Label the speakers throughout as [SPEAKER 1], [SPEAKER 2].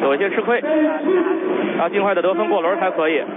[SPEAKER 1] 有一些吃亏，要尽快的得分过轮才可以。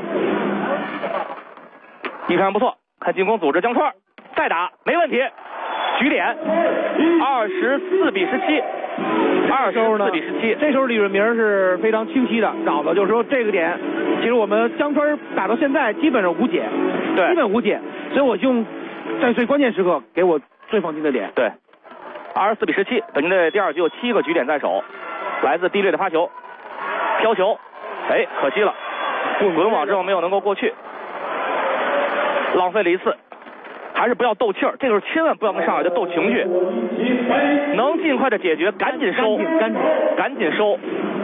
[SPEAKER 1] 一传不错，看进攻组织江川，再打没问题，局点24比17。24比17，
[SPEAKER 2] 这时候李润明是非常清晰的找到，就是说这个点，其实我们江川打到现在基本上无解，
[SPEAKER 1] 对，
[SPEAKER 2] 基本无解，所以我就在最关键时刻给我最放心的点。
[SPEAKER 1] 对，24比17，北京队第二局有7个局点在手，来自低劣的发球、飘球，哎，可惜了，滚网之后没有能够过去，浪费了一次。还是不要斗气儿，这个时候千万不要跟上海队斗情绪，能尽快的解决，赶紧收，赶紧收。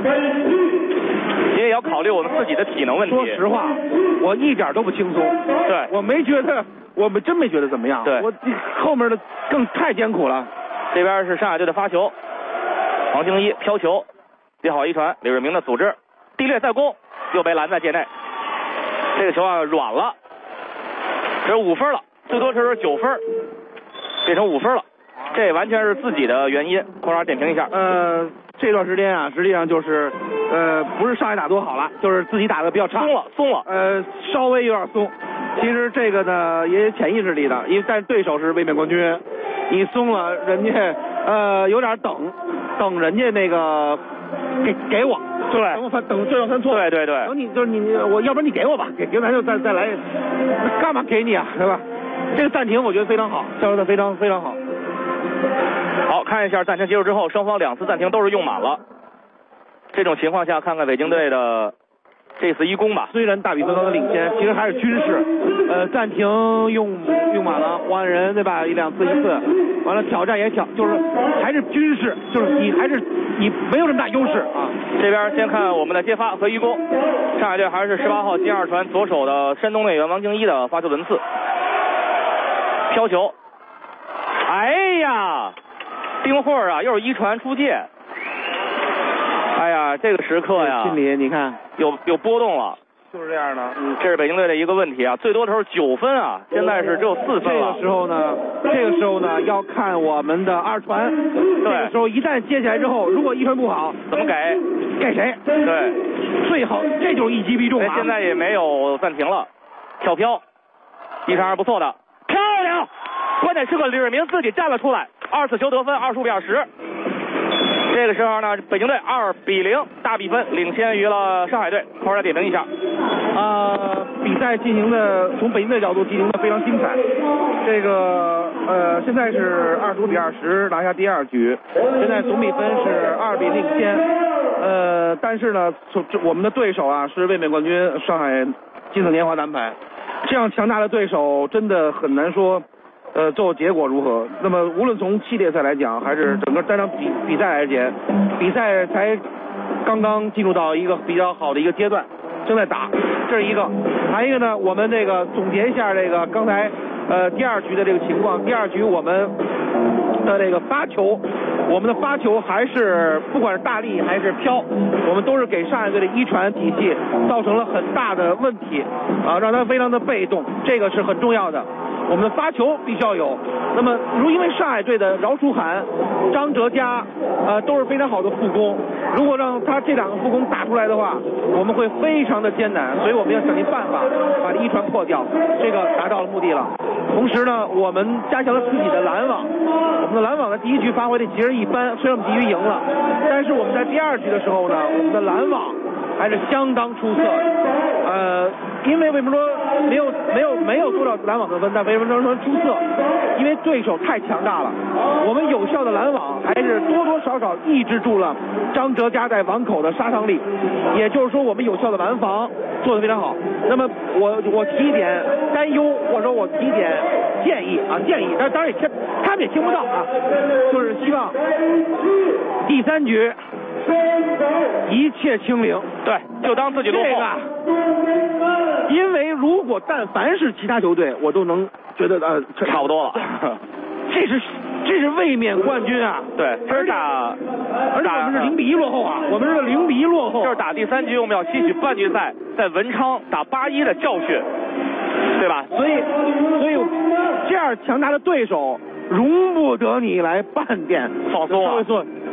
[SPEAKER 1] 也要考虑我们自己的体能问题。
[SPEAKER 2] 说实话，我一点都不轻松。
[SPEAKER 1] 对，
[SPEAKER 2] 我没觉得，我们真没觉得怎么样。
[SPEAKER 1] 对，
[SPEAKER 2] 我后面的更太艰苦了。
[SPEAKER 1] 这边是上海队的发球，王清一飘球，接好一传，李润明的组织，低劣再攻，又被拦在界内。这个球啊软了，这是5分了。最多是9分，变成5分了，这完全是自己的原因。空少点评一下。
[SPEAKER 2] 这段时间啊，实际上就是不是上海打多好了，就是自己打的比较差，
[SPEAKER 1] 松了。
[SPEAKER 2] 稍微有点松。其实这个呢也潜意识里的，因为但对手是卫冕冠军，你松了，人家有点等人家那个给我。对，等对方犯错。
[SPEAKER 1] 对。
[SPEAKER 2] 等你就是你，我要不然你给我吧，给咱就再来，干嘛给你啊，对吧？这个暂停我觉得非常好，效果的非常非常好。
[SPEAKER 1] 好，看一下暂停结束之后，双方2次暂停都是用满了。这种情况下，看看北京队的这次一攻吧。
[SPEAKER 2] 虽然大比分刚刚领先，其实还是均势。暂停用满了，换人对吧？1-2次1次，完了挑战也就是还是均势，就是你没有这么大优势啊。
[SPEAKER 1] 这边先看我们的接发和一攻，上海队还是18号接2传左手的山东队员王清一的发球轮次。飘球，哎呀，丁慧啊，又是一传出界。哎呀，这个时刻呀，
[SPEAKER 2] 心里你看
[SPEAKER 1] 有波动了，
[SPEAKER 2] 就是这样的。
[SPEAKER 1] 这是北京队的一个问题啊，最多的时候9分啊，现在是只有4分了。
[SPEAKER 2] 这个时候呢，要看我们的2传。
[SPEAKER 1] 对，
[SPEAKER 2] 这个时候一旦接起来之后，如果1传不好，
[SPEAKER 1] 怎么给谁？对，
[SPEAKER 2] 最好这就是一击必中啊。
[SPEAKER 1] 现在也没有暂停了，跳飘，一传是不错的，漂亮！关键时刻李润明自己站了出来，2次球得分，25比20。这个时候呢，北京队2比0大比分领先于了上海队。空少点评一下。
[SPEAKER 2] 比赛进行的从北京队角度进行的非常精彩。这个现在是25比20拿下第2局，现在总比分是2比0领先。但是呢，我们的对手啊是卫冕冠军上海金色年华男排，这样强大的对手真的很难说。最后结果如何？那么无论从系列赛来讲，还是整个单场比赛来讲，比赛才刚刚进入到一个比较好的一个阶段，正在打，这是一个。还有一个呢，我们这个总结一下这个刚才第2局的这个情况。第2局我们的这个发球，我们的发球还是不管是大力还是飘，我们都是给上海队的一传体系造成了很大的问题啊，让他非常的被动，这个是很重要的。我们的发球必须要有。那么因为上海队的饶楚涵、张哲嘉都是非常好的副攻，如果让他这2个副攻打出来的话，我们会非常的艰难，所以我们要想尽办法把这一传破掉，这个达到了目的了。同时呢，我们加强了自己的拦网，我们的拦网的第1局发挥的其实一般，虽然我们第1局赢了，但是我们在第2局的时候呢，我们的拦网还是相当出色的。因为什么说没有多少拦网得分，但为什么说出色？因为对手太强大了，我们有效的拦网还是多多少少抑制住了张哲嘉在网口的杀伤力，也就是说我们有效的拦防做得非常好。那么我提一点担忧，或者说我提一点建议，但当然他们也听不到啊，就是希望第3局一切清零，
[SPEAKER 1] 对，就当自己落后。
[SPEAKER 2] 因为如果但凡是其他球队，我都能觉得
[SPEAKER 1] 差不多了。
[SPEAKER 2] 这是卫冕冠军啊！
[SPEAKER 1] 对，这是
[SPEAKER 2] 而且我们是0比1落后啊！我们是0比1落后。
[SPEAKER 1] 就是打第3局，我们要吸取半决赛在文昌打8-1的教训，对吧？
[SPEAKER 2] 所以这样强大的对手容不得你来半点
[SPEAKER 1] 放松啊！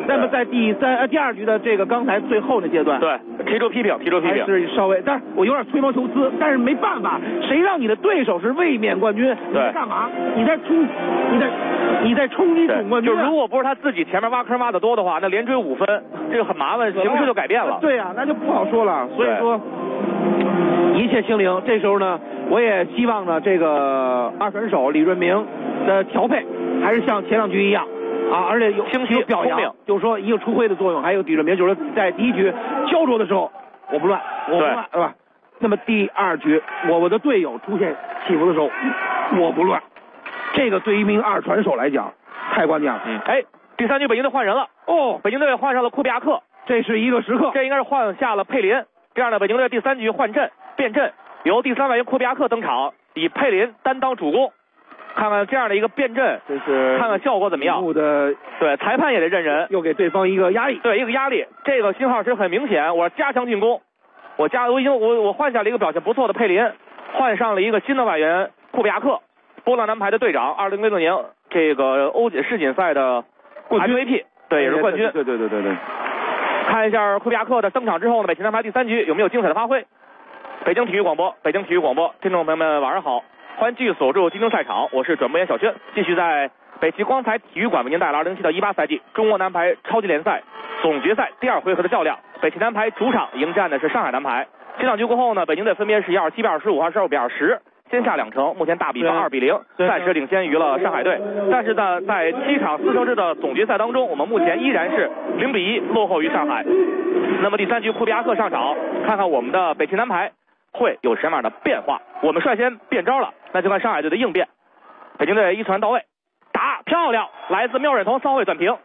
[SPEAKER 2] 那么在第二局的这个刚才最后的阶段，
[SPEAKER 1] 对，提出批评，
[SPEAKER 2] 还是稍微，但是我有点吹毛求疵，但是没办法，谁让你的对手是卫冕冠军，你在干嘛？你在冲击总冠军、啊。
[SPEAKER 1] 就如果不是他自己前面挖坑挖的多的话，那连追5分，这个很麻烦，形势就改变了。
[SPEAKER 2] 对呀、那就不好说了。所以说一切清零。这时候呢，我也希望呢，这个二传手李润明的调配还是像前2局一样。啊，而且有
[SPEAKER 1] 清晰
[SPEAKER 2] 表扬，就是说一个出灰的作用，还有李润明就是说在第1局焦灼的时候，我不乱，是吧？那么第2局，我的队友出现起伏的时候，我不乱，这个对于一名二传手来讲太关键了。
[SPEAKER 1] 第3局北京队换人了，北京队换上了库比亚克，
[SPEAKER 2] 这是一个时刻，
[SPEAKER 1] 这应该是换下了佩林，这样的北京队第3局换阵变阵，由第3外援库比亚克登场，以佩林担当主攻。看看这样的一个变阵，
[SPEAKER 2] 就是
[SPEAKER 1] 看看效果怎么样。对，裁判也得认人，
[SPEAKER 2] 又给对方一个压力。
[SPEAKER 1] 对，一个压力。这个信号是很明显，我加强进攻。我换下了一个表现不错的佩林，换上了一个新的外援库比亚克，波兰男排的队长，2006年这个世锦赛的MVP， 对，也是冠军。
[SPEAKER 2] 对。
[SPEAKER 1] 看一下库比亚克的登场之后呢，北齐男排第3局有没有精彩的发挥？北京体育广播，听众朋友们晚上好。欢迎继续锁住金钟赛场，我是转播员小轩，继续在北齐光彩体育馆为您带来2007到18赛季中国男排超级联赛总决赛第2回合的较量。北齐男排主场迎战的是上海男排。这场局过后呢，北京队分别是127比25、22比20，先下2城，目前大比分2比0，暂时领先于了上海队。但是呢，在7场4胜制的总决赛当中，我们目前依然是0比1落后于上海。那么第3局库比亚克上场，看看我们的北齐男排会有什么样的变化？我们率先变招了，那就看上海队的应变。北京队一传到位，打漂亮，来自缪忍彤3后卫转平，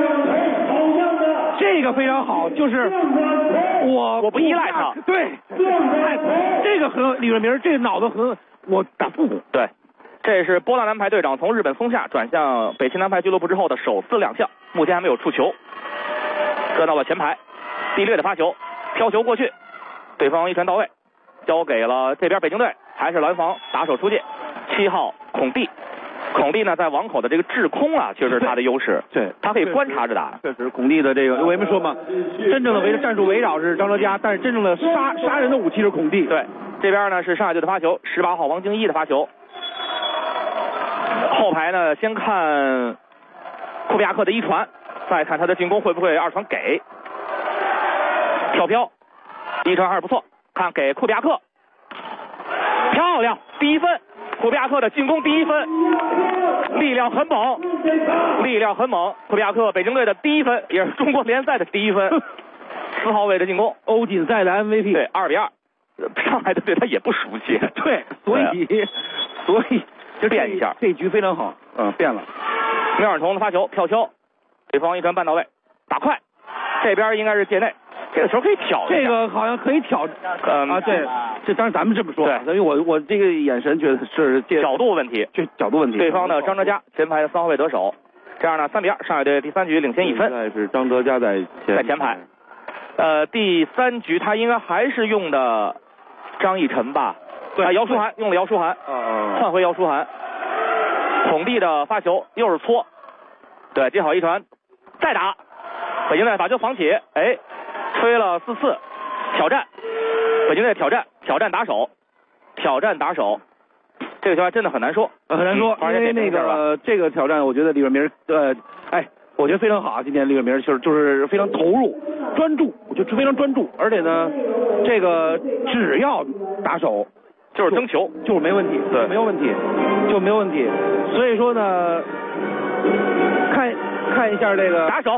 [SPEAKER 2] 这个非常好，就是我
[SPEAKER 1] 不依赖他，
[SPEAKER 2] 对，这个很李润明，这个脑子很，我打复古。
[SPEAKER 1] 对，这是波兰男排队长从日本松下转向北齐男排俱乐部之后的首次亮相，目前还没有触球，搁到了前排，地略的发球，飘球过去，对方一传到位。交给了这边北京队，还是蓝防打手出界，7号孔蒂呢在网口的这个制空啊，确实是他的优势，
[SPEAKER 2] 对，
[SPEAKER 1] 他可以观察着打。
[SPEAKER 2] 确实，孔蒂的这个，我也没说嘛，真正的战术围绕是张哲嘉，但是真正的杀人的武器是孔蒂。
[SPEAKER 1] 对，这边呢是上海队的发球，18号王京一的发球。后排呢先看库比亚克的一传，再看他的进攻会不会2传给，飘，一传还是不错。看给库比亚克，漂亮，第1分，库比亚克的进攻第1分，力量很猛，库比亚克北京队的第1分，也是中国联赛的第1分，4号位的进攻，
[SPEAKER 2] 欧锦赛的 MVP，
[SPEAKER 1] 对，2比2，上海队对他也不熟悉，
[SPEAKER 2] 对，所以
[SPEAKER 1] 就变一下，
[SPEAKER 2] 这局非常好，变了，
[SPEAKER 1] 缪忍彤的发球飘球，对方一传半到位，打快，这边应该是界内。这个球可以挑，
[SPEAKER 2] 这个好像可以挑，对，这当然咱们这么说，
[SPEAKER 1] 对，
[SPEAKER 2] 所以我这个眼神觉得是
[SPEAKER 1] 角度问题，
[SPEAKER 2] 角度问题。
[SPEAKER 1] 对方的张哲嘉前排的3号位得手，这样呢3比2，上海队第3局领先1分。
[SPEAKER 2] 现在是张哲嘉在
[SPEAKER 1] 前排，第3局他应该还是用的张逸晨吧？对，姚舒涵用了姚舒涵，换回姚舒涵。孔蒂的发球又是搓，对，接好一传，再打，北京队把球防起，吹了4次，挑战，北京队挑战打手，这个球还真的很难说，
[SPEAKER 2] 因为那个这个挑战，我觉得李润明，我觉得非常好啊。今天李润明就是非常投入、专注，我觉得非常专注，而且呢，这个只要打手
[SPEAKER 1] 就是争球
[SPEAKER 2] 就是没问题，
[SPEAKER 1] 对，
[SPEAKER 2] 没有问题。所以说呢，看一下这个
[SPEAKER 1] 打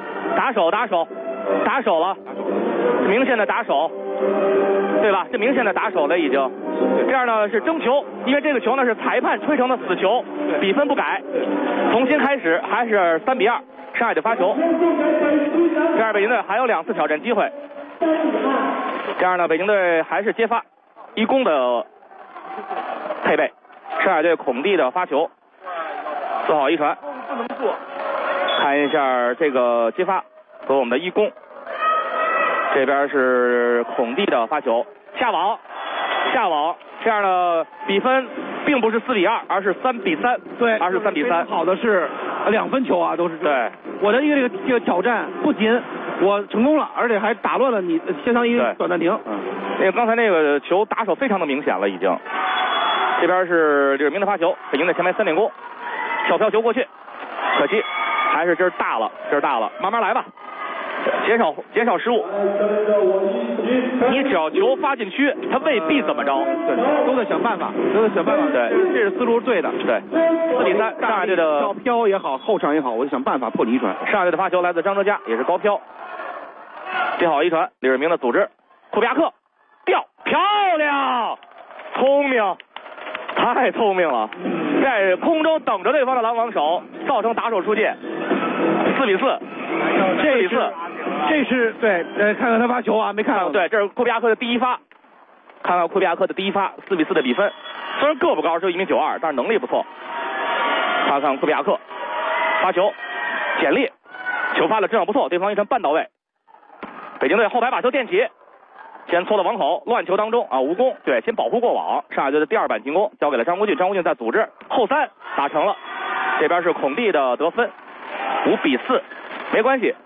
[SPEAKER 1] 手了，明显的打手，对吧？这明显的打手了已经。这样呢是争球，因为这个球呢是裁判吹成的死球，比分不改，重新开始还是3比2，上海队发球。这样北京队还有2次挑战机会。这样呢北京队还是接发一攻的配备，上海队孔蒂的发球，做好一传，看一下这个接发和我们的一攻，这边是孔蒂的发球，下网，这样的比分并不是4比2，而是3比3。
[SPEAKER 2] 对，
[SPEAKER 1] 而是3比3。
[SPEAKER 2] 好的是 2分球啊，都是。
[SPEAKER 1] 对，
[SPEAKER 2] 我的这个挑战不仅我成功了，而且还打乱了你相当于短暂停。
[SPEAKER 1] 那个刚才那个球打手非常的明显了，已经。这边是李世民的发球，北京的前排3点攻，跳飘球过去，可惜还是这儿大了，慢慢来吧，减少失误。你只要球发禁区，他未必怎么着，
[SPEAKER 2] 对，都得想办法，
[SPEAKER 1] 对，
[SPEAKER 2] 这是思路是对的。
[SPEAKER 1] 对，4比3，上海队的
[SPEAKER 2] 高飘也好，后场也好，我就想办法破你一传。
[SPEAKER 1] 上海队的发球来自张哲嘉，也是高飘，接好一传，李世民的组织，库比亚克吊，漂亮，聪明。太聪明了，在空中等着对方的拦网手，造成打手出界，4比4，这是
[SPEAKER 2] 对，看看他发球啊，没看到。
[SPEAKER 1] 对，这是库比亚克的第一发，看看库比亚克的第一发，4比4的比分。虽然个不高，只有1.92米，但是能力不错。看看库比亚克发球，简历，球发的质量不错，对方一传半到位。北京队后排把球垫起。先搓到网口，乱球当中啊，无功。对，先保护过网。上海队的第2板进攻交给了张国俊，张国俊在组织后3打成了。这边是孔蒂的得分，5比4，没关系。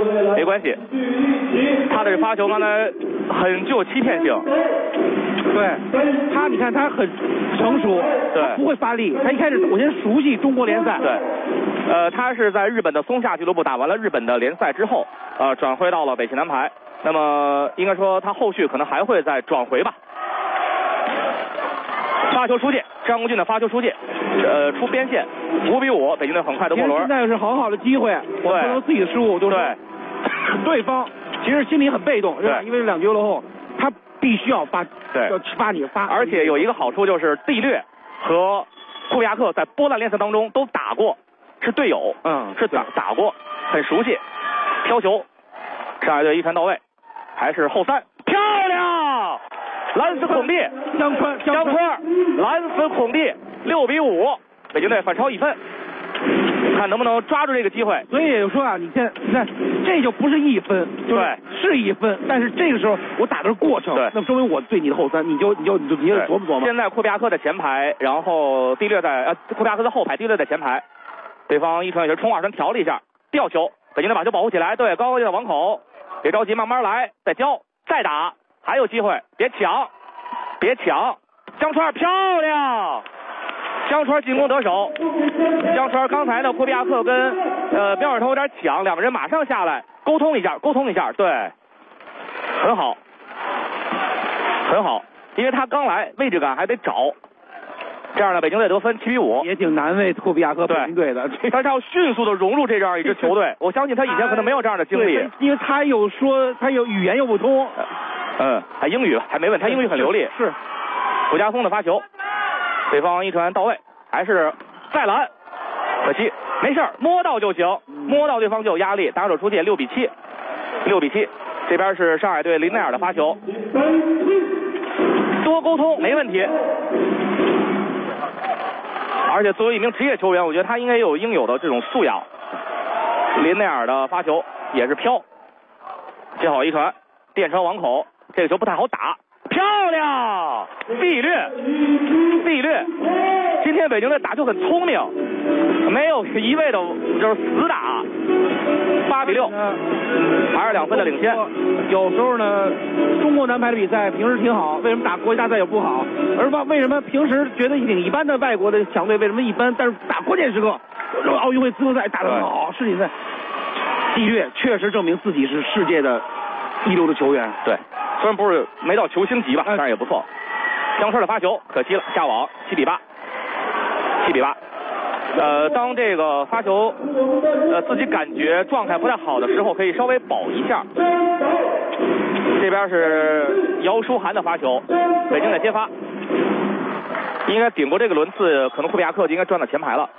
[SPEAKER 1] 他的发球刚才很具有欺骗性。
[SPEAKER 2] 对他，你看他很成熟，
[SPEAKER 1] 对，
[SPEAKER 2] 不会发力。他一开始我先熟悉中国联赛。
[SPEAKER 1] 对，他是在日本的松下俱乐部打完了日本的联赛之后，转会到了北汽南排。那么应该说他后续可能还会再转回吧。发球出界，张国俊的发球出界，出边线，5比5，北京队很快的过轮。
[SPEAKER 2] 现在是很好的机会，我不能自己的失误，就是对方其实心里很被动，是吧？因为2球落后，他必须要发你发。
[SPEAKER 1] 而且有一个好处就是蒂略和库比亚克在波兰联赛当中都打过，是队友，是打过，很熟悉。飘球，上海队一传到位。还是后3，漂亮！拦死孔蒂，
[SPEAKER 2] 江川，
[SPEAKER 1] 拦死孔蒂，6比5，北京队反超1分，看能不能抓住这个机会。
[SPEAKER 2] 所以也就说啊，你看，这就不是1分，
[SPEAKER 1] 对，
[SPEAKER 2] 是1分，但是这个时候我打的是过程，
[SPEAKER 1] 对，
[SPEAKER 2] 那说明我对你的后3，你就琢磨琢磨。
[SPEAKER 1] 现在库比亚克在前排，然后蒂略在库比亚克在后排，蒂略在前排，对方一传也是冲2传调了一下，吊球，北京队把球保护起来，对，高高的网口。别着急，慢慢来，再交，再打，还有机会，别抢，江川漂亮，江川进攻得手，江川刚才的库比亚克跟标尔头有点抢，两个人马上下来沟通一下，对，很好，因为他刚来，位置感还得找。这样呢，北京队得分7比5，
[SPEAKER 2] 也挺难为库比亚克北京队的。
[SPEAKER 1] 但是要迅速的融入这样一支球队，我相信他以前可能没有这样的经历，
[SPEAKER 2] 因为他有语言又不通，
[SPEAKER 1] 还英语还没问，他英语很流利。
[SPEAKER 2] 是，
[SPEAKER 1] 古家松的发球，对方一传到位，还是再拦，可惜没事，摸到就行，摸到对方就有压力，打手出界，6比7，这边是上海队林奈尔的发球，多沟通没问题。而且作为一名职业球员，我觉得他应该有应有的这种素养。林内尔的发球也是飘，接好一传，垫成网口，这个球不太好打，漂亮，蒂略，今天北京队打球很聪明，没有一味的就是死打，8比6，还是2分的领先。
[SPEAKER 2] 有时候呢，中国男排的比赛平时挺好，为什么打国际大赛也不好？而为什么平时觉得挺一般的外国的强队为什么一般？但是打关键时刻，奥运会资格赛打得很好，世锦赛，蒂略确实证明自己是世界的一流的球员。
[SPEAKER 1] 对，虽然不是没到球星级吧，但是也不错。江川的发球可惜了，下网，7比8。当这个发球自己感觉状态不太好的时候，可以稍微保一下。这边是姚舒涵的发球，北京在接发，应该顶过这个轮次，可能库比亚克就应该转到前排了。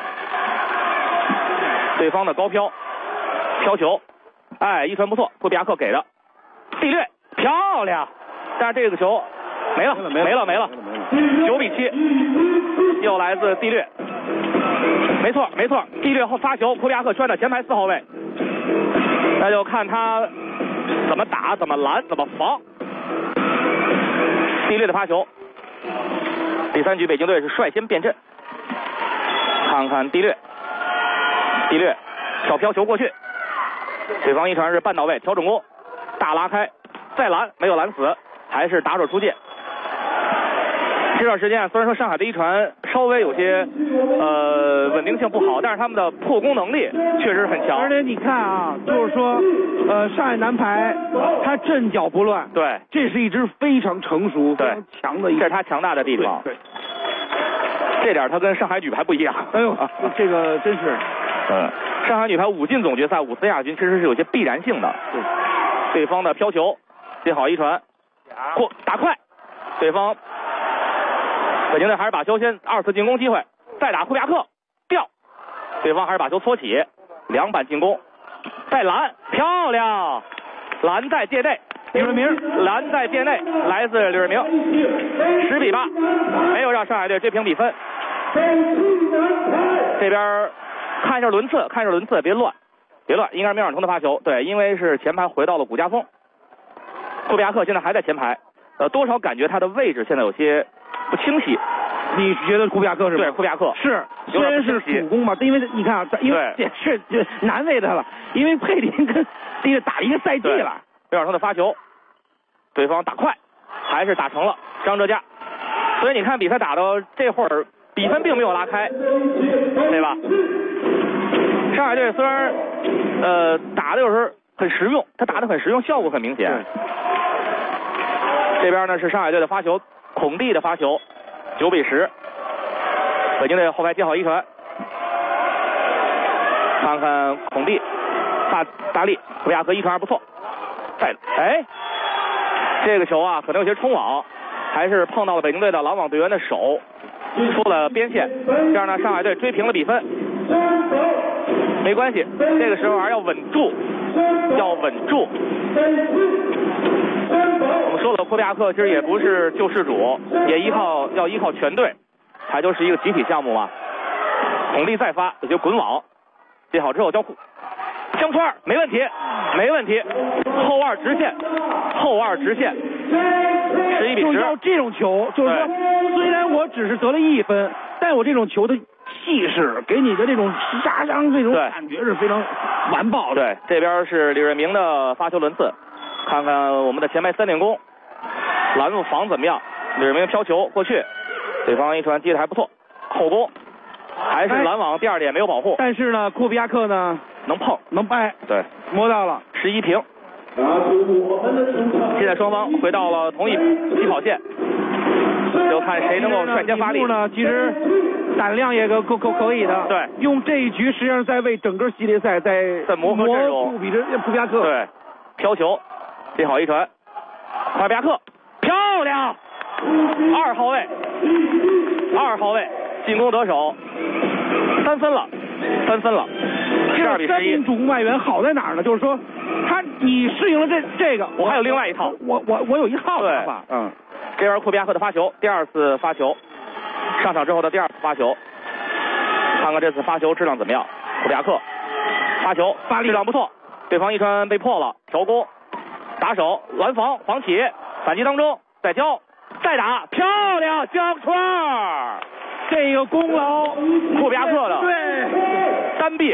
[SPEAKER 1] 对方的高飘球，一传不错，库比亚克给的，蒂略漂亮，但是这个球没了，9比7，又来自蒂略。没错，蒂略后发球，库比亚克转到前排4号位，那就看他怎么打、怎么拦、怎么防。蒂略的发球，第3局北京队是率先变阵，看看蒂略地略小飘球过去，对方一传是半到位，调整攻，大拉开，再拦没有拦死，还是打手出界。这段时间虽然说上海的一传稍微有些稳定性不好，但是他们的破攻能力确实很强。
[SPEAKER 2] 而且你看啊，就是说上海男排他阵脚不乱，
[SPEAKER 1] 对，
[SPEAKER 2] 这是一支非常成熟、非常强的一支，
[SPEAKER 1] 这是他强大的地方。
[SPEAKER 2] 对，
[SPEAKER 1] 这点他跟上海女排不一样。
[SPEAKER 2] 哎呦，这个真是，
[SPEAKER 1] 上海女排5进总决赛5次亚军，其实是有些必然性的。对方的飘球接好一传，打快，对方北京队还是把球先2次进攻机会，再打库比亚克掉，对方还是把球搓起，2板进攻，再拦，漂亮，拦在界内，李瑞明拦在界内，来自李瑞明，10比8，没有让上海队追平比分。这边看一下轮次，别乱，应该是梅尔通的发球，对，因为是前排回到了古家峰，库比亚克现在还在前排，多少感觉他的位置现在有些不清晰。
[SPEAKER 2] 你觉得库比亚克是吗？
[SPEAKER 1] 对，库比亚克
[SPEAKER 2] 是，虽然是主攻嘛，因为你看啊，因为也是难为他了，因为佩林跟这个打了一个赛季了。
[SPEAKER 1] 梅尔通的发球，对方打快，还是打成了张哲嘉，所以你看比赛打到这会儿，比分并没有拉开，对吧？上海队虽然打的有时候很实用，他打的很实用，效果很明显。这边呢是上海队的发球，孔蒂的发球，9比10。北京队后排接好一传，看看孔蒂大力，库比亚克一传还不错。这个球啊可能有些冲网，还是碰到了北京队的拦网队员的手，出了边线，这样呢上海队追平了比分。没关系，这个时候还要稳住，我们说了，库比亚克其实也不是救世主，也要依靠全队，它就是一个集体项目嘛。孔蒂再发，有些滚网，接好之后交库，香川没问题，后二直线，11比10。
[SPEAKER 2] 就要这种球，就是说，虽然我只是得了1分，但我这种球的气势给你的这种杀伤这种感觉是非常完爆的。
[SPEAKER 1] 对，这边是李瑞明的发球轮次，看看我们的前排3点攻，拦防怎么样？李瑞明飘球过去，对方一传接的还不错，后攻还是拦网第2点没有保护，
[SPEAKER 2] 但是呢，库比亚克呢
[SPEAKER 1] 能碰能
[SPEAKER 2] 掰，
[SPEAKER 1] 对，
[SPEAKER 2] 摸到了
[SPEAKER 1] 11平。现在双方回到了同一起跑线，就看谁能够率先发力
[SPEAKER 2] 呢。其实胆量也够可以的。
[SPEAKER 1] 对，
[SPEAKER 2] 用这一局实际上在为整个系列赛在
[SPEAKER 1] 磨合阵容。
[SPEAKER 2] 库比亚克
[SPEAKER 1] 对，飘球接好一传，库比亚克漂亮，2号位进攻得手，3分了。12比11。
[SPEAKER 2] 主攻外援好在哪儿呢？就是说，你适应了这个，
[SPEAKER 1] 我还有另外一套，
[SPEAKER 2] 我有一套打法。
[SPEAKER 1] 这边库比亚克的发球，第2次发球，上场之后的第2次发球，看看这次发球质量怎么样。库比亚克发球质量不错，对方一传被破了，调攻，打手拦防起，反击当中再交再打，漂亮江川。
[SPEAKER 2] 这个功劳
[SPEAKER 1] 库比亚克的，
[SPEAKER 2] 对，
[SPEAKER 1] 单臂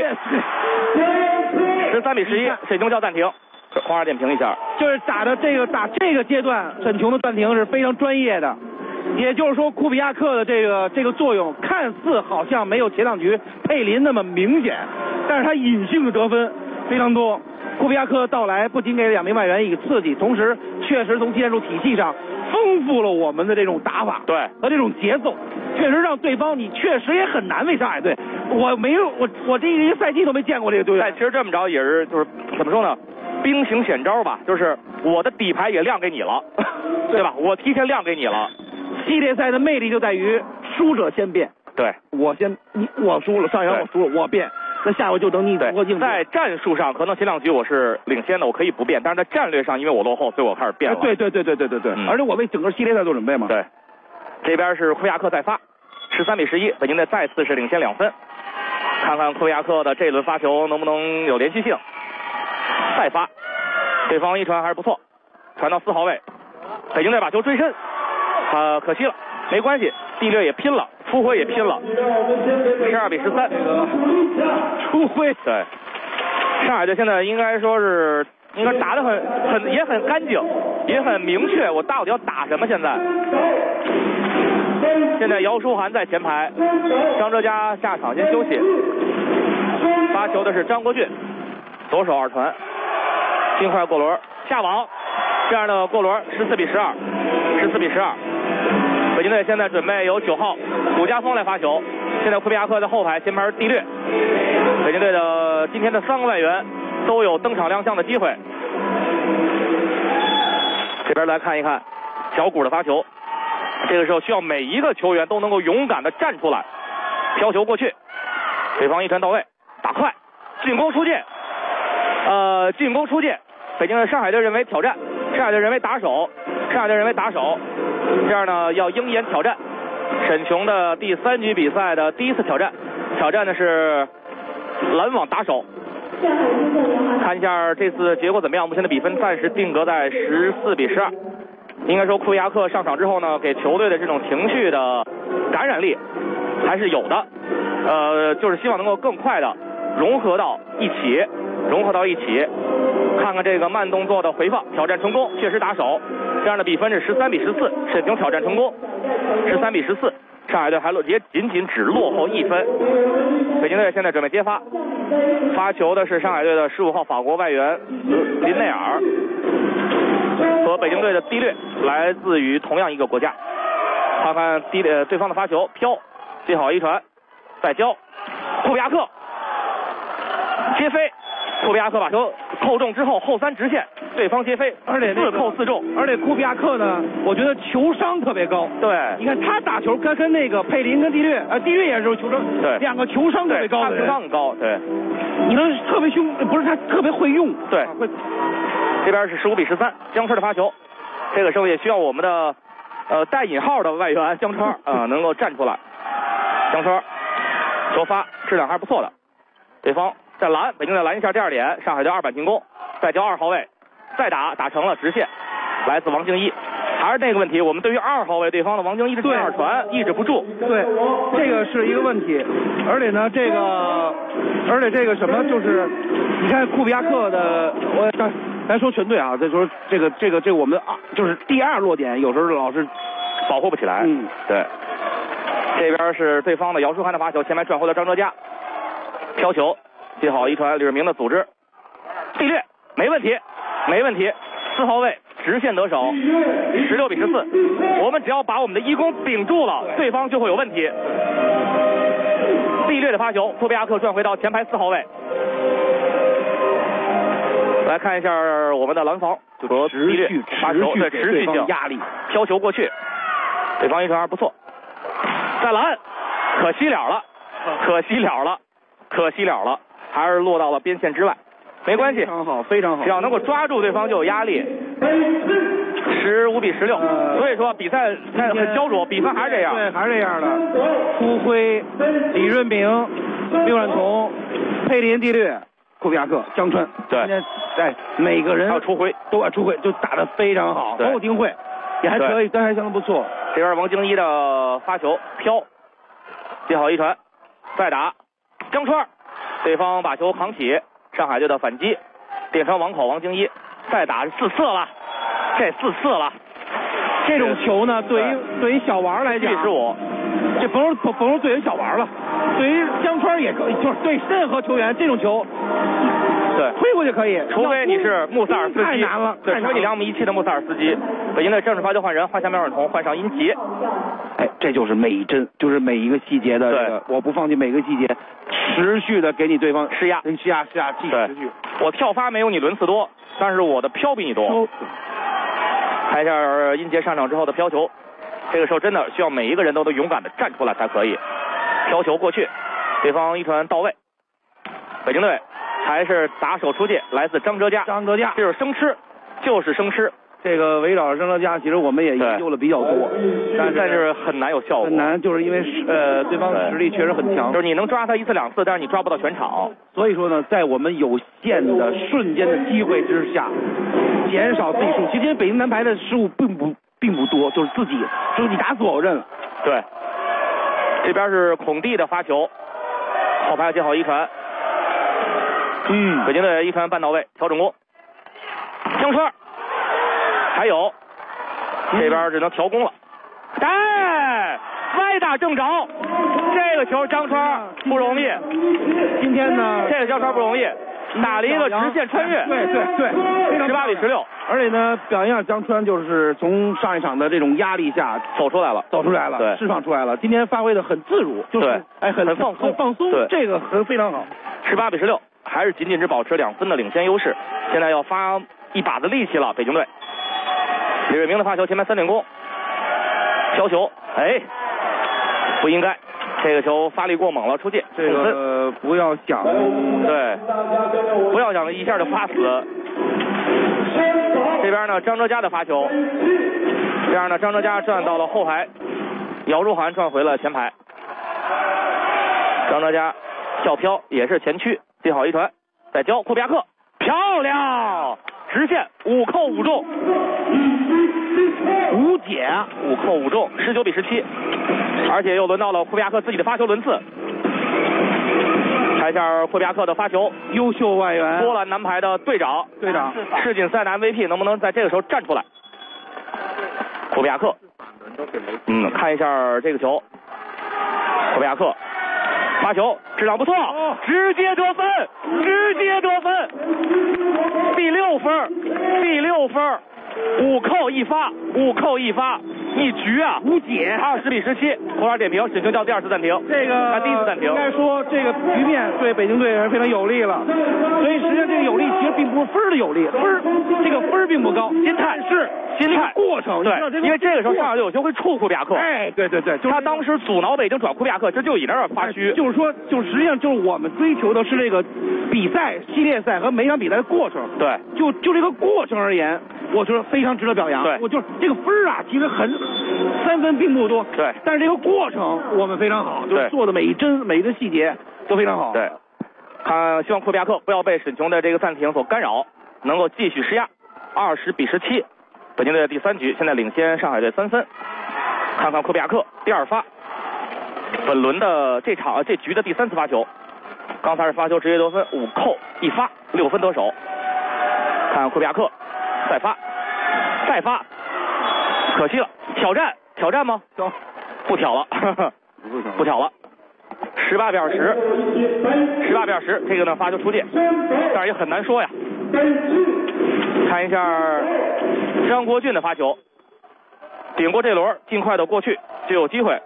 [SPEAKER 1] 13比11，沈琼叫暂停，黄二点评一下，
[SPEAKER 2] 就是打这个阶段，沈琼的暂停是非常专业的，也就是说库比亚克的这个作用看似好像没有前2局佩林那么明显，但是他隐性的得分非常多。库比亚克到来不仅给2名外援一个刺激，同时确实从技术体系上丰富了我们的这种打法，
[SPEAKER 1] 对，
[SPEAKER 2] 和这种节奏，确实让对方你确实也很难为上海队。我这一个赛季都没见过这个队员。
[SPEAKER 1] 但其实这么着也是就是怎么说呢，兵行险招吧，就是我的底牌也亮给你了，对吧？我提前亮给你了。
[SPEAKER 2] 系列赛的魅力就在于输者先变。
[SPEAKER 1] 对，
[SPEAKER 2] 我输了，上一场我输了，我变。那下回就等你如何应对。
[SPEAKER 1] 在战术上，可能前2局我是领先的，我可以不变，但是在战略上，因为我落后，所以我开始变了。
[SPEAKER 2] 对，而且我为整个系列赛做准备嘛。
[SPEAKER 1] 对，这边是库比亚克再发，13比11，北京队再次是领先2分。看看库比亚克的这轮发球能不能有连续性。再发，对方一传还是不错，传到4号位，北京队把球追身，可惜了，没关系， 地略也拼了，初辉也拼了，12比13。
[SPEAKER 2] 初辉
[SPEAKER 1] 对，上海队现在应该说是应该打得也很干净，也很明确，我到底要打什么？现在姚书涵在前排，张哲嘉下场先休息。发球的是张国俊，左手二传，尽快过轮下网，这样的过轮14比12，14比12。北京队现在准备由9号古家峰来发球，现在库比亚克在后排，前排是地略。北京队的今天的3个外援都有登场亮相的机会。这边来看一看小谷的发球，这个时候需要每一个球员都能够勇敢的站出来，飘球过去，对方一传到位，打快，进攻出界，北京的上海队认为挑战，上海队认为打手，这样呢要鹰眼挑战。沈琼的第3局比赛的第1次挑战的是拦网打手。看一下这次结果怎么样？目前的比分暂时定格在14比12。应该说库比亚克上场之后呢，给球队的这种情绪的感染力还是有的。就是希望能够更快的融合到一起。看看这个慢动作的回放，挑战成功，确实打手。这样的比分是13比14，沈琼挑战成功，13比14。上海队也仅只落后1分。北京队现在准备接发，发球的是上海队的15号法国外援林内尔，和北京队的地略来自于同样一个国家。看看对方的发球，飘，接好一传，再交，库比亚克接飞，库比亚克把球扣中之后后3直线，对方接飞，
[SPEAKER 2] 而且
[SPEAKER 1] 4扣4中。
[SPEAKER 2] 而且库比亚克呢，我觉得球商特别高。
[SPEAKER 1] 对，
[SPEAKER 2] 你看他打球跟那个佩林跟地略，地略也是球商，
[SPEAKER 1] 对，
[SPEAKER 2] 两个球商特别高的人。
[SPEAKER 1] 球商很高，对。
[SPEAKER 2] 你能特别凶，不是他特别会用。
[SPEAKER 1] 对，这边是15比13，江川的发球，这个时候也需要我们的带引号的外援江川能够站出来。江川球发质量还是不错的，对方再拦，北京队拦一下第2点，上海队2板进攻，再交2号位，再打成了直线，来自王敬一。还是那个问题，我们对于2号位对方的王敬一的第2传抑制不住。
[SPEAKER 2] 对，这个是一个问题。而且呢，这个什么就是，你看库比亚克的，咱说全队啊，再说这个我们就是第2落点，有时候老是
[SPEAKER 1] 保护不起来。对。这边是对方的姚书涵的发球，前排转回了张哲嘉，飘球，接好一传，吕明的组织，地略没问题，4号位直线得手，16比14。我们只要把我们的一攻顶住了，对方就会有问题。地略的发球，库比亚克转回到前排4号位。来看一下我们的拦防，就说地略发球的持续性
[SPEAKER 2] 压力，
[SPEAKER 1] 飘球过去，对方一传还不错。再拦，可惜了了，还是落到了边线之外。没关系，
[SPEAKER 2] 非常好，
[SPEAKER 1] 只要能够抓住对方就有压力。15比16，所以说比赛很焦灼，比分还是这样。
[SPEAKER 2] 对，还是这样的。朱辉、李润明、刘冉彤、佩林、地略、库比亚克、江川。
[SPEAKER 1] 对，
[SPEAKER 2] 每个人
[SPEAKER 1] 还有出辉
[SPEAKER 2] 就打得非常好，包括丁慧也还可以，但还相当不错。
[SPEAKER 1] 这边王敬一的发球飘，接好一传，再打江川，对方把球扛起，上海队的反击，电传网口王敬一，再打4次了，
[SPEAKER 2] 这种球呢，对于小王来讲
[SPEAKER 1] ，15，
[SPEAKER 2] 这甭说对于小王了，对于江川也可以，就是对任何球员这种球。
[SPEAKER 1] 对，
[SPEAKER 2] 推过去可以，
[SPEAKER 1] 除非你是穆萨尔斯基，
[SPEAKER 2] 太难了。
[SPEAKER 1] 对，除非你2米17的穆萨尔斯基。北京队正式发球换人，换下苗冉彤，换上殷杰。
[SPEAKER 2] 这就是每一帧，就是每一个细节的这个，我不放弃每个细节，持续的给你对方
[SPEAKER 1] 施压，
[SPEAKER 2] 继续持续。
[SPEAKER 1] 我跳发没有你轮次多，但是我的飘比你多。看一下殷杰上场之后的飘球，这个时候真的需要每一个人都勇敢的站出来才可以。飘球过去，对方一传到位，北京队还是打手出界，来自张哲嘉，这就是生吃。
[SPEAKER 2] 这个围绕张哲嘉，其实我们也研究了比较多，
[SPEAKER 1] 但是很难有效果。
[SPEAKER 2] 很难，就是因为对方实力确实很强。
[SPEAKER 1] 就是你能抓他1次2次，但是你抓不到全场。
[SPEAKER 2] 所以说呢，在我们有限的瞬间的机会之下，减少自己失误。其实北京男排的失误并不多，就是自己打死我认了。
[SPEAKER 1] 对， 这边是孔蒂的发球，后排接好一传。北京队一传半到位，调整攻，江川，还有这边只能调攻了。哎，歪打正着，这个球张川不容易。
[SPEAKER 2] 今天呢，
[SPEAKER 1] 这个张川不容易，打了一个直线穿越。
[SPEAKER 2] 对
[SPEAKER 1] ，18比16。
[SPEAKER 2] 而且呢，表扬江川就是从上一场的这种压力下
[SPEAKER 1] 走出来了，
[SPEAKER 2] 对，释放出来了。今天发挥的很自如，就是很放松，
[SPEAKER 1] 对，
[SPEAKER 2] 这个非常好。
[SPEAKER 1] 18比16，还是仅仅只保持2分的领先优势。现在要发一把子力气了，北京队。李瑞明的发球，前面3点攻，飘球，哎，不应该，这个球发力过猛了，出界。
[SPEAKER 2] 这个不要想，
[SPEAKER 1] 对，不要想一下就发死。这边呢，张哲嘉的发球，这样呢，张哲嘉转到了后排，姚如涵转回了前排。张哲嘉笑飘也是前区，接好一传，再交库比亚克，漂亮，直线5扣5中，5解5扣5中，19比17，而且又轮到了库比亚克自己的发球轮次。看一下库比亚克的发球，
[SPEAKER 2] 优秀外援，
[SPEAKER 1] 波兰男排的队长，世锦赛的 MVP 能不能在这个时候站出来？库比亚克，看一下这个球，库比亚克发球质量不错，直接得分，第6分，5扣1发，一局啊
[SPEAKER 2] ，5解
[SPEAKER 1] ，20比17，红牌点评，沈清叫第2次暂停，
[SPEAKER 2] 这个
[SPEAKER 1] 第1次暂停。
[SPEAKER 2] 应该说这个局面对北京队是非常有利了，所以实际上这个有利其实并不是分的有利，这个分并不高，心态过程，
[SPEAKER 1] 对，因为这个时候上海队有机会触库比亚克，
[SPEAKER 2] 哎，对，就是
[SPEAKER 1] 他当时阻挠北京转库比亚克，就以那儿发虚，
[SPEAKER 2] 就是说，实际上就是我们追求的是这个比赛、系列赛和每场比赛的过程，
[SPEAKER 1] 对，
[SPEAKER 2] 就这个过程而言，我觉得非常值得表扬，
[SPEAKER 1] 对，
[SPEAKER 2] 我就是这个分啊，其实3分并不多，
[SPEAKER 1] 对，
[SPEAKER 2] 但是这个过程我们非常好，就是做的每一个细节都非常好，
[SPEAKER 1] 对，希望库比亚克不要被沈琼的这个暂停所干扰，能够继续施压，20比17。北京队的第3局现在领先上海队3分，看看库比亚克第2发，本轮的这局的第3次发球，刚才是发球直接得分5扣1发，6分得手。看看库比亚克再发，可惜了，挑战吗？不挑了，不挑了。18比20，这个呢发球出界，但是也很难说呀。看一下张国俊的发球，顶过这轮，尽快的过去就有机会。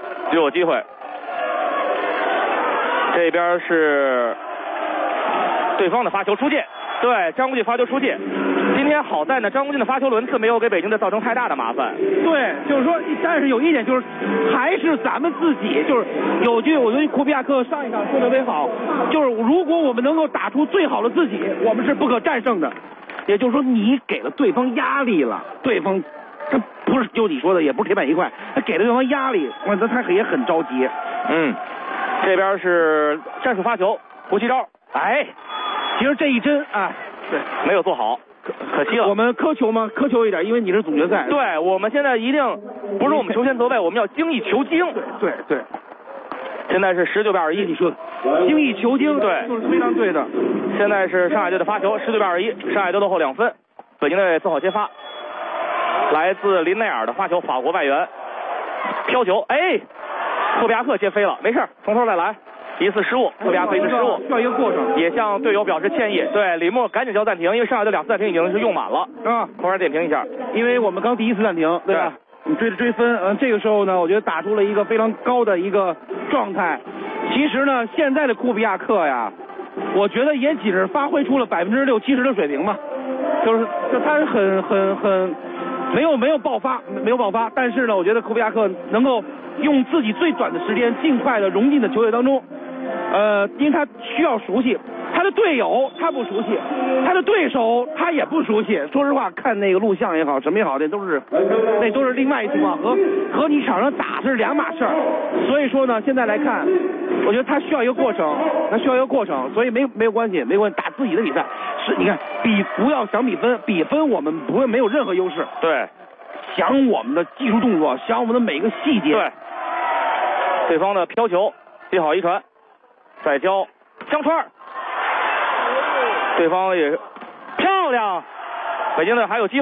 [SPEAKER 1] 这边是对方的发球出界，对，张国俊发球出界。今天好在呢，张国俊的发球轮次没有给北京队造成太大的麻烦。
[SPEAKER 2] 对，就是说，但是有一点就是，还是咱们自己，就是有句我觉得库比亚克上一场说的特别好，就是如果我们能够打出最好的自己，我们是不可战胜的。也就是说，你给了对方压力了，对方这不是就你说的，也不是铁板一块，他给了对方压力，那他也很着急。
[SPEAKER 1] 这边是战术发球，胡奇招，
[SPEAKER 2] 其实这一针对，
[SPEAKER 1] 没有做好，可惜了。
[SPEAKER 2] 我们苛求吗？苛求一点，因为你是总决赛。
[SPEAKER 1] 对，我们现在一定不是我们求贤择备，我们要精益求精。
[SPEAKER 2] 对。
[SPEAKER 1] 现在是19比21，
[SPEAKER 2] 你说精益求精，
[SPEAKER 1] 对，
[SPEAKER 2] 就是非常对的。
[SPEAKER 1] 现在是上海队的发球，19比21，上海队落后2分。北京队4号接发，来自林内尔的发球，法国外援，飘球，库比亚克接飞了，没事，从头再来。一次失误，库比亚克一次失误，
[SPEAKER 2] 需要一个过程，
[SPEAKER 1] 也向队友表示歉意。对，李默赶紧叫暂停，因为上海队2次暂停已经是用满了。同时点评一下，
[SPEAKER 2] 因为我们刚第1次暂停，对吧？你追分，这个时候呢，我觉得打出了一个非常高的一个状态。其实呢，现在的库比亚克呀，我觉得也仅是发挥出了60%-70%的水平嘛，就他是很没有爆发，但是呢，我觉得库比亚克能够用自己最短的时间尽快的融进的球队当中，因为他需要熟悉。他的队友他不熟悉，他的对手他也不熟悉。说实话，看那个录像也好，什么也好，那都是另外一情况，和你场上打是2码事儿。所以说呢，现在来看，我觉得他需要一个过程，所以没有关系，打自己的比赛是，你看不要想比分我们没有任何优势。
[SPEAKER 1] 对，
[SPEAKER 2] 想我们的技术动作，想我们的每个细节。
[SPEAKER 1] 对。 对方的飘球接好一传，再交江川，对方也漂亮，北京队还有机会。